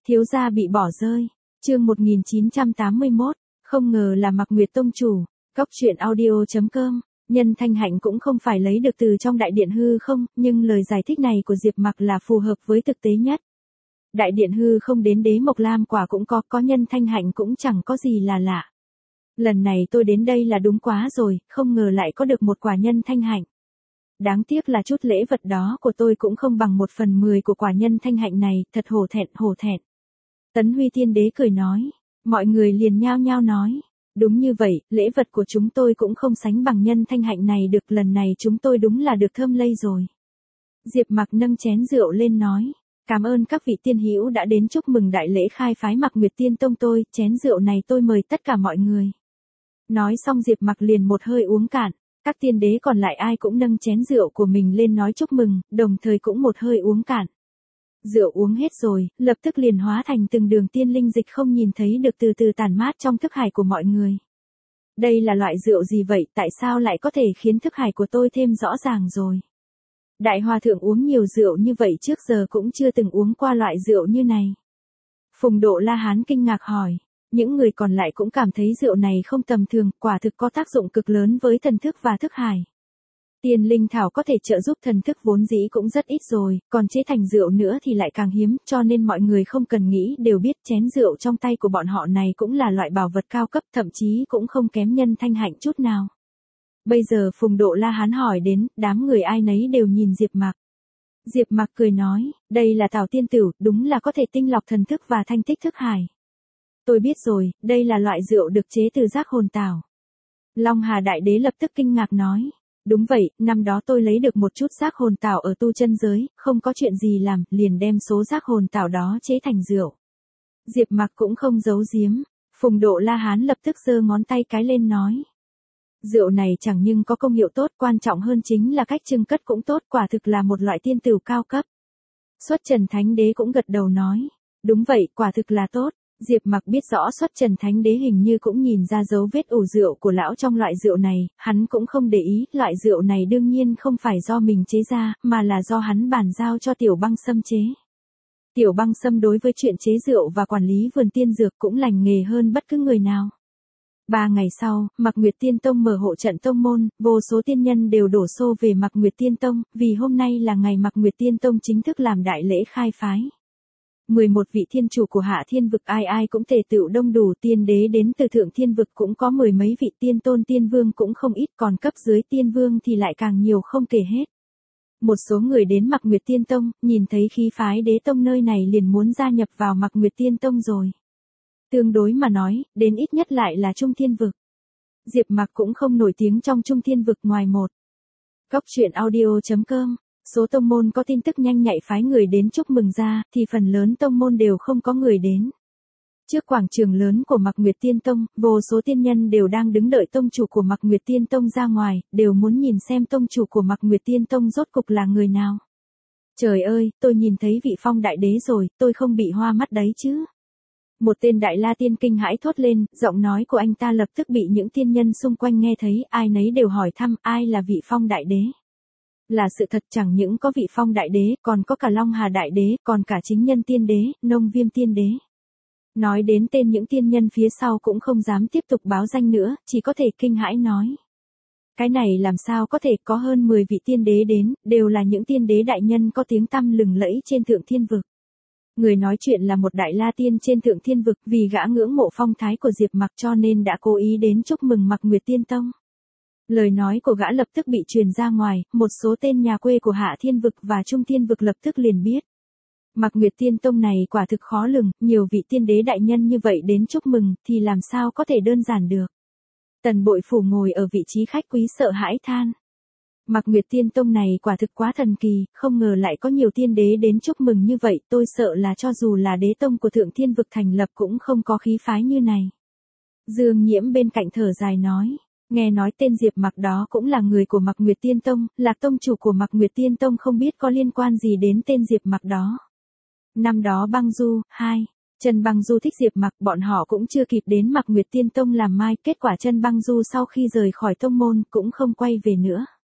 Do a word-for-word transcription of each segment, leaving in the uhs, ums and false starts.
Thiếu gia bị bỏ rơi. Chương một nghìn chín trăm tám mươi mốt, không ngờ là Mạc Nguyệt tông chủ. Góc truyện audio chấm com. Nhân thanh hạnh cũng không phải lấy được từ trong đại điện hư không, nhưng lời giải thích này của Diệp Mặc là phù hợp với thực tế nhất. Đại điện hư không đến đế mộc lam quả cũng có, có nhân thanh hạnh cũng chẳng có gì là lạ. Lần này tôi đến đây là đúng quá rồi, không ngờ lại có được một quả nhân thanh hạnh. Đáng tiếc là chút lễ vật đó của tôi cũng không bằng một phần mười của quả nhân thanh hạnh này, thật hổ thẹn, hổ thẹn. Tấn Huy Tiên Đế cười nói, mọi người liền nhao nhao nói, đúng như vậy, lễ vật của chúng tôi cũng không sánh bằng nhân thanh hạnh này được, lần này chúng tôi đúng là được thơm lây rồi. Diệp Mặc nâng chén rượu lên nói, cảm ơn các vị tiên hữu đã đến chúc mừng đại lễ khai phái Mạc Nguyệt Tiên Tông tôi, chén rượu này tôi mời tất cả mọi người. Nói xong Diệp Mặc liền một hơi uống cạn, các tiên đế còn lại ai cũng nâng chén rượu của mình lên nói chúc mừng, đồng thời cũng một hơi uống cạn. Rượu uống hết rồi, lập tức liền hóa thành từng đường tiên linh dịch không nhìn thấy được từ từ tản mát trong thức hải của mọi người. Đây là loại rượu gì vậy, tại sao lại có thể khiến thức hải của tôi thêm rõ ràng rồi? Đại hòa thượng uống nhiều rượu như vậy trước giờ cũng chưa từng uống qua loại rượu như này. Phùng Độ La Hán kinh ngạc hỏi, những người còn lại cũng cảm thấy rượu này không tầm thường, quả thực có tác dụng cực lớn với thần thức và thức hải. Tiên linh thảo có thể trợ giúp thần thức vốn dĩ cũng rất ít rồi, còn chế thành rượu nữa thì lại càng hiếm, cho nên mọi người không cần nghĩ đều biết chén rượu trong tay của bọn họ này cũng là loại bảo vật cao cấp, thậm chí cũng không kém nhân thanh hạnh chút nào. Bây giờ Phùng Độ La Hán hỏi đến, đám người ai nấy đều nhìn Diệp Mặc. Diệp Mặc cười nói, đây là Tào tiên tử, đúng là có thể tinh lọc thần thức và thanh tích thức hải. Tôi biết rồi, đây là loại rượu được chế từ giác hồn tảo. Long Hà Đại Đế lập tức kinh ngạc nói, đúng vậy, năm đó tôi lấy được một chút giác hồn tảo ở tu chân giới, không có chuyện gì làm, liền đem số giác hồn tảo đó chế thành rượu. Diệp Mặc cũng không giấu giếm, Phùng Độ La Hán lập tức giơ ngón tay cái lên nói. Rượu này chẳng nhưng có công hiệu tốt, quan trọng hơn chính là cách trưng cất cũng tốt, quả thực là một loại tiên tửu cao cấp. Xuất Trần Thánh Đế cũng gật đầu nói, đúng vậy, quả thực là tốt. Diệp Mặc biết rõ Xuất Trần Thánh Đế hình như cũng nhìn ra dấu vết ủ rượu của lão trong loại rượu này, hắn cũng không để ý, loại rượu này đương nhiên không phải do mình chế ra, mà là do hắn bàn giao cho Tiểu Băng Sâm chế. Tiểu Băng Sâm đối với chuyện chế rượu và quản lý vườn tiên dược cũng lành nghề hơn bất cứ người nào. Ba ngày sau, Mạc Nguyệt Tiên Tông mở hộ trận tông môn, vô số tiên nhân đều đổ xô về Mạc Nguyệt Tiên Tông, vì hôm nay là ngày Mạc Nguyệt Tiên Tông chính thức làm đại lễ khai phái. mười một vị thiên chủ của Hạ Thiên vực ai ai cũng tề tựu đông đủ, tiên đế đến từ Thượng Thiên vực cũng có mười mấy vị, tiên tôn tiên vương cũng không ít, còn cấp dưới tiên vương thì lại càng nhiều không kể hết. Một số người đến Mạc Nguyệt Tiên Tông, nhìn thấy khí phái đế tông nơi này liền muốn gia nhập vào Mạc Nguyệt Tiên Tông rồi. Tương đối mà nói, đến ít nhất lại là Trung Thiên vực. Diệp Mặc cũng không nổi tiếng trong Trung Thiên vực ngoài một. Góc truyện audio chấm com. Số tông môn có tin tức nhanh nhạy phái người đến chúc mừng ra, thì phần lớn tông môn đều không có người đến. Trước quảng trường lớn của Mạc Nguyệt Tiên Tông, vô số tiên nhân đều đang đứng đợi tông chủ của Mạc Nguyệt Tiên Tông ra ngoài, đều muốn nhìn xem tông chủ của Mạc Nguyệt Tiên Tông rốt cục là người nào. Trời ơi, tôi nhìn thấy vị Phong Đại Đế rồi, tôi không bị hoa mắt đấy chứ. Một tên Đại La Tiên kinh hãi thốt lên, giọng nói của anh ta lập tức bị những tiên nhân xung quanh nghe thấy, ai nấy đều hỏi thăm ai là vị Phong Đại Đế. Là sự thật, chẳng những có vị Phong Đại Đế, còn có cả Long Hà Đại Đế, còn cả Chính Nhân Tiên Đế, Nông Viêm Tiên Đế. Nói đến tên những tiên nhân phía sau cũng không dám tiếp tục báo danh nữa, chỉ có thể kinh hãi nói. Cái này làm sao có thể, có hơn mười vị tiên đế đến, đều là những tiên đế đại nhân có tiếng tăm lừng lẫy trên Thượng Thiên vực. Người nói chuyện là một Đại La Tiên trên Thượng Thiên vực, vì gã ngưỡng mộ phong thái của Diệp Mặc cho nên đã cố ý đến chúc mừng Mạc Nguyệt Tiên Tông. Lời nói của gã lập tức bị truyền ra ngoài, một số tên nhà quê của Hạ Thiên vực và Trung Thiên vực lập tức liền biết. Mạc Nguyệt Tiên Tông này quả thực khó lường, nhiều vị tiên đế đại nhân như vậy đến chúc mừng, thì làm sao có thể đơn giản được. Tần Bội Phủ ngồi ở vị trí khách quý sợ hãi than. Mạc Nguyệt Tiên Tông này quả thực quá thần kỳ, không ngờ lại có nhiều tiên đế đến chúc mừng như vậy, tôi sợ là cho dù là đế tông của Thượng Thiên vực thành lập cũng không có khí phái như này. Dương Nhiễm bên cạnh thở dài nói. Nghe nói tên Diệp Mặc đó cũng là người của Mạc Nguyệt Tiên Tông, là tông chủ của Mạc Nguyệt Tiên Tông, không biết có liên quan gì đến tên Diệp Mặc đó. Năm đó Băng Du, hai, Trần Băng Du thích Diệp Mặc, bọn họ cũng chưa kịp đến Mạc Nguyệt Tiên Tông làm mai, kết quả Trần Băng Du sau khi rời khỏi tông môn cũng không quay về nữa.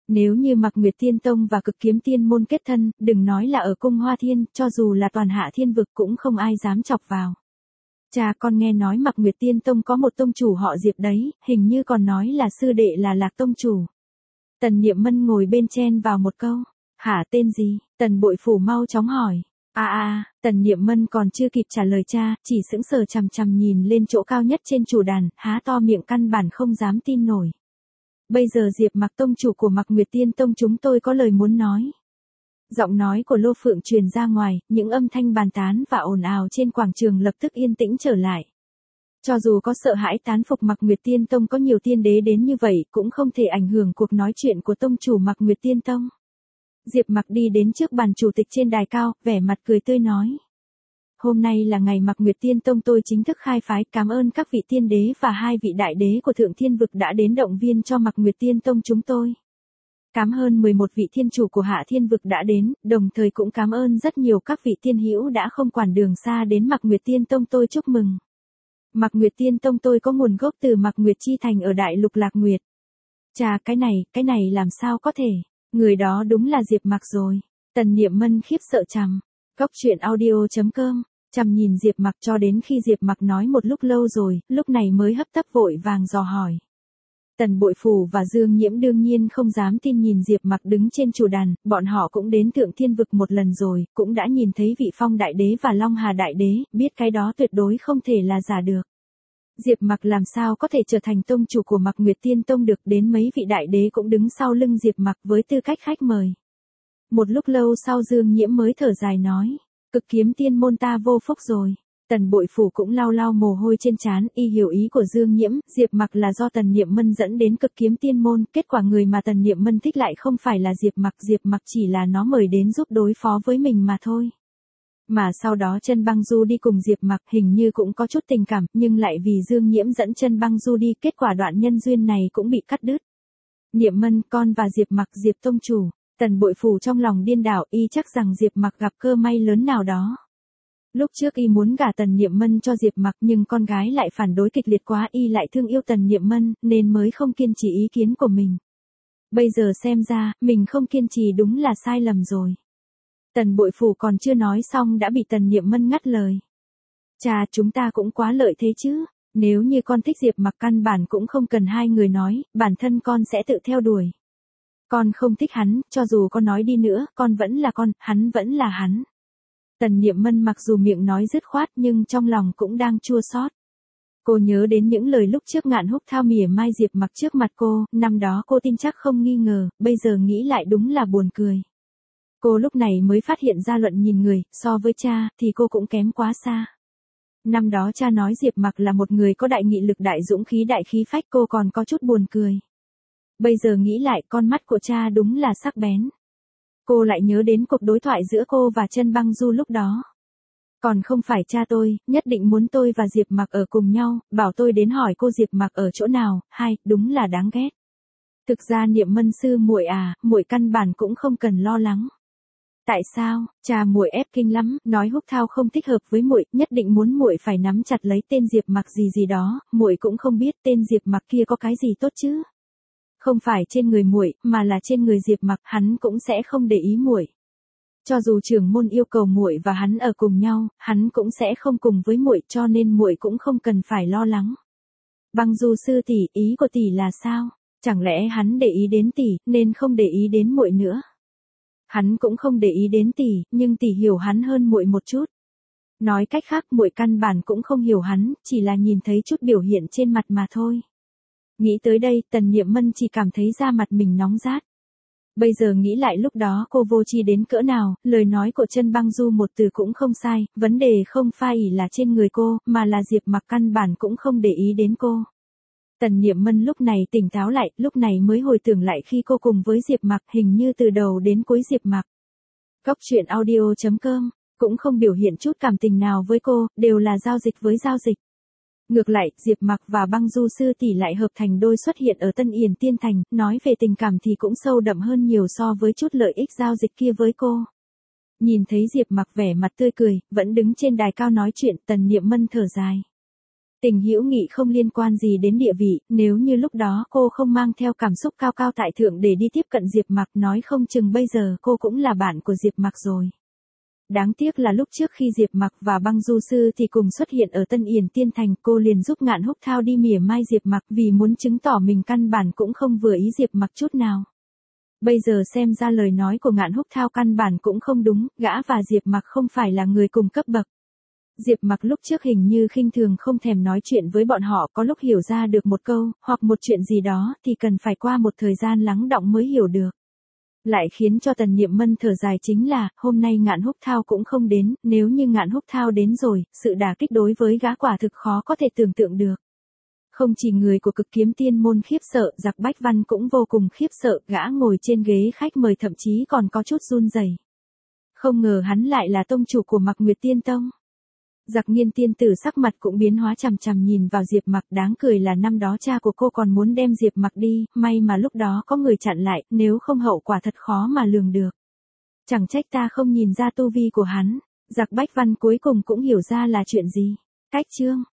Nếu như Mạc Nguyệt Tiên Tông và Cực Kiếm Tiên môn kết thân, đừng nói là ở cung Hoa Thiên, cho dù là toàn hạ thiên vực cũng không ai dám chọc vào. Cha con nghe nói Mạc Nguyệt Tiên Tông có một tông chủ họ Diệp đấy, hình như còn nói là sư đệ là Lạc tông chủ. Tần Niệm Mân ngồi bên chen vào một câu. Hả, tên gì? Tần Bội Phủ mau chóng hỏi. À à, Tần Niệm Mân còn chưa kịp trả lời cha, chỉ sững sờ chằm chằm nhìn lên chỗ cao nhất trên chủ đàn, há to miệng căn bản không dám tin nổi. Bây giờ Diệp Mạc tông chủ của Mạc Nguyệt Tiên Tông chúng tôi có lời muốn nói. Giọng nói của Lô Phượng truyền ra ngoài, những âm thanh bàn tán và ồn ào trên quảng trường lập tức yên tĩnh trở lại. Cho dù có sợ hãi tán phục Mạc Nguyệt Tiên Tông có nhiều tiên đế đến như vậy, cũng không thể ảnh hưởng cuộc nói chuyện của tông chủ Mạc Nguyệt Tiên Tông. Diệp Mạc đi đến trước bàn chủ tịch trên đài cao, vẻ mặt cười tươi nói. Hôm nay là ngày Mạc Nguyệt Tiên Tông tôi chính thức khai phái, cảm ơn các vị tiên đế và hai vị đại đế của Thượng Thiên Vực đã đến động viên cho Mạc Nguyệt Tiên Tông chúng tôi. Cảm ơn mười một vị thiên chủ của Hạ Thiên Vực đã đến, đồng thời cũng cảm ơn rất nhiều các vị tiên hữu đã không quản đường xa đến Mạc Nguyệt Tiên Tông tôi chúc mừng. Mạc Nguyệt Tiên Tông tôi có nguồn gốc từ Mạc Nguyệt Chi Thành ở Đại Lục Lạc Nguyệt. Chà, cái này, cái này làm sao có thể, người đó đúng là Diệp Mạc rồi. Tần Niệm Mân khiếp sợ trầm. Góc truyện audio chấm com, trầm nhìn Diệp Mạc cho đến khi Diệp Mạc nói một lúc lâu rồi, lúc này mới hấp tấp vội vàng dò hỏi. Tần Bội Phủ và Dương Nhiễm đương nhiên không dám tin nhìn Diệp Mạc đứng trên chủ đàn, bọn họ cũng đến Thượng Thiên Vực một lần rồi, cũng đã nhìn thấy vị Phong Đại Đế và Long Hà Đại Đế, biết cái đó tuyệt đối không thể là giả được. Diệp Mạc làm sao có thể trở thành tông chủ của Mạc Nguyệt Tiên Tông được, đến mấy vị đại đế cũng đứng sau lưng Diệp Mạc với tư cách khách mời. Một lúc lâu sau Dương Nhiễm mới thở dài nói, Cực Kiếm Tiên môn ta vô phúc rồi. Tần Bội Phủ cũng lau lau mồ hôi trên trán, y hiểu ý của Dương Nhiễm, Diệp Mạc là do Tần Niệm Mân dẫn đến Cực Kiếm Tiên môn, kết quả người mà Tần Niệm Mân thích lại không phải là Diệp Mạc, Diệp Mạc chỉ là nó mời đến giúp đối phó với mình mà thôi. Mà sau đó Chân Băng Du đi cùng Diệp Mạc, hình như cũng có chút tình cảm, nhưng lại vì Dương Nhiễm dẫn Chân Băng Du đi, kết quả đoạn nhân duyên này cũng bị cắt đứt. Niệm Mân, con và Diệp Mạc, Diệp tông chủ. Tần Bội Phủ trong lòng điên đảo, y chắc rằng Diệp Mạc gặp cơ may lớn nào đó. Lúc trước y muốn gả Tần Niệm Mân cho Diệp Mạc, nhưng con gái lại phản đối kịch liệt quá, y lại thương yêu Tần Niệm Mân, nên mới không kiên trì ý kiến của mình. Bây giờ xem ra, mình không kiên trì đúng là sai lầm rồi. Tần Bội Phủ còn chưa nói xong đã bị Tần Niệm Mân ngắt lời. Chà, chúng ta cũng quá lợi thế chứ, nếu như con thích Diệp Mạc căn bản cũng không cần hai người nói, bản thân con sẽ tự theo đuổi. Con không thích hắn, cho dù con nói đi nữa, con vẫn là con, hắn vẫn là hắn. Tần Niệm Mân mặc dù miệng nói dứt khoát nhưng trong lòng cũng đang chua xót. Cô nhớ đến những lời lúc trước Ngạn Húc Thao mỉa mai Diệp Mạc trước mặt cô, năm đó cô tin chắc không nghi ngờ, bây giờ nghĩ lại đúng là buồn cười. Cô lúc này mới phát hiện ra luận nhìn người, so với cha, thì cô cũng kém quá xa. Năm đó cha nói Diệp Mạc là một người có đại nghị lực, đại dũng khí, đại khí phách, cô còn có chút buồn cười. Bây giờ nghĩ lại, con mắt của cha đúng là sắc bén. Cô lại nhớ đến cuộc đối thoại giữa cô và Chân Băng Du lúc đó. Còn không phải cha tôi, nhất định muốn tôi và Diệp Mạc ở cùng nhau, bảo tôi đến hỏi cô Diệp Mạc ở chỗ nào, hay, đúng là đáng ghét. Thực ra Niệm Mân sư muội à, muội căn bản cũng không cần lo lắng. Tại sao? Cha muội ép kinh lắm, nói Húc Thao không thích hợp với muội, nhất định muốn muội phải nắm chặt lấy tên Diệp Mạc gì gì đó, muội cũng không biết tên Diệp Mạc kia có cái gì tốt chứ. Không phải trên người muội, mà là trên người Diệp Mạc, hắn cũng sẽ không để ý muội. Cho dù trưởng môn yêu cầu muội và hắn ở cùng nhau, hắn cũng sẽ không cùng với muội, cho nên muội cũng không cần phải lo lắng. Băng Du sư tỷ, ý của tỷ là sao? Chẳng lẽ hắn để ý đến tỷ, nên không để ý đến muội nữa? Hắn cũng không để ý đến tỷ, nhưng tỷ hiểu hắn hơn muội một chút. Nói cách khác, muội căn bản cũng không hiểu hắn, chỉ là nhìn thấy chút biểu hiện trên mặt mà thôi. Nghĩ tới đây, Tần Niệm Mân chỉ cảm thấy da mặt mình nóng rát. Bây giờ nghĩ lại lúc đó cô vô tri đến cỡ nào, lời nói của Chân Băng Du một từ cũng không sai, vấn đề không phải là trên người cô, mà là Diệp Mạc căn bản cũng không để ý đến cô. Tần Niệm Mân lúc này tỉnh táo lại, lúc này mới hồi tưởng lại khi cô cùng với Diệp Mạc, hình như từ đầu đến cuối Diệp Mạc. Góc truyện audio chấm com, cũng không biểu hiện chút cảm tình nào với cô, đều là giao dịch với giao dịch. Ngược lại, Diệp Mạc và Băng Du sư tỷ lại hợp thành đôi xuất hiện ở Tân Yển Tiên Thành, nói về tình cảm thì cũng sâu đậm hơn nhiều so với chút lợi ích giao dịch kia với cô. Nhìn thấy Diệp Mạc vẻ mặt tươi cười, vẫn đứng trên đài cao nói chuyện, Tần Niệm Mân thở dài. Tình hữu nghị không liên quan gì đến địa vị, nếu như lúc đó cô không mang theo cảm xúc cao cao tại thượng để đi tiếp cận Diệp Mặc, nói không chừng bây giờ cô cũng là bạn của Diệp Mặc rồi. Đáng tiếc là lúc trước khi Diệp Mặc và Băng Du Sư thì cùng xuất hiện ở Tân Yển Tiên Thành, cô liền giúp Ngạn Húc Thao đi mỉa mai Diệp Mặc vì muốn chứng tỏ mình căn bản cũng không vừa ý Diệp Mặc chút nào. Bây giờ xem ra lời nói của Ngạn Húc Thao căn bản cũng không đúng, gã và Diệp Mặc không phải là người cùng cấp bậc. Diệp Mặc lúc trước hình như khinh thường không thèm nói chuyện với bọn họ, có lúc hiểu ra được một câu, hoặc một chuyện gì đó thì cần phải qua một thời gian lắng đọng mới hiểu được. Lại khiến cho Tần Niệm Mân thở dài chính là, hôm nay Ngạn Húc Thao cũng không đến, nếu như Ngạn Húc Thao đến rồi, sự đả kích đối với gã quả thực khó có thể tưởng tượng được. Không chỉ người của Cực Kiếm Tiên môn khiếp sợ, Giặc Bách Văn cũng vô cùng khiếp sợ, gã ngồi trên ghế khách mời thậm chí còn có chút run rẩy. Không ngờ hắn lại là tông chủ của Mạc Nguyệt Tiên Tông. Giặc Nghiên tiên tử sắc mặt cũng biến hóa, chằm chằm nhìn vào Diệp Mặc, đáng cười là năm đó cha của cô còn muốn đem Diệp Mặc đi, may mà lúc đó có người chặn lại, nếu không hậu quả thật khó mà lường được. Chẳng trách ta không nhìn ra tu vi của hắn. Giặc Bách Văn cuối cùng cũng hiểu ra là chuyện gì. Cách chương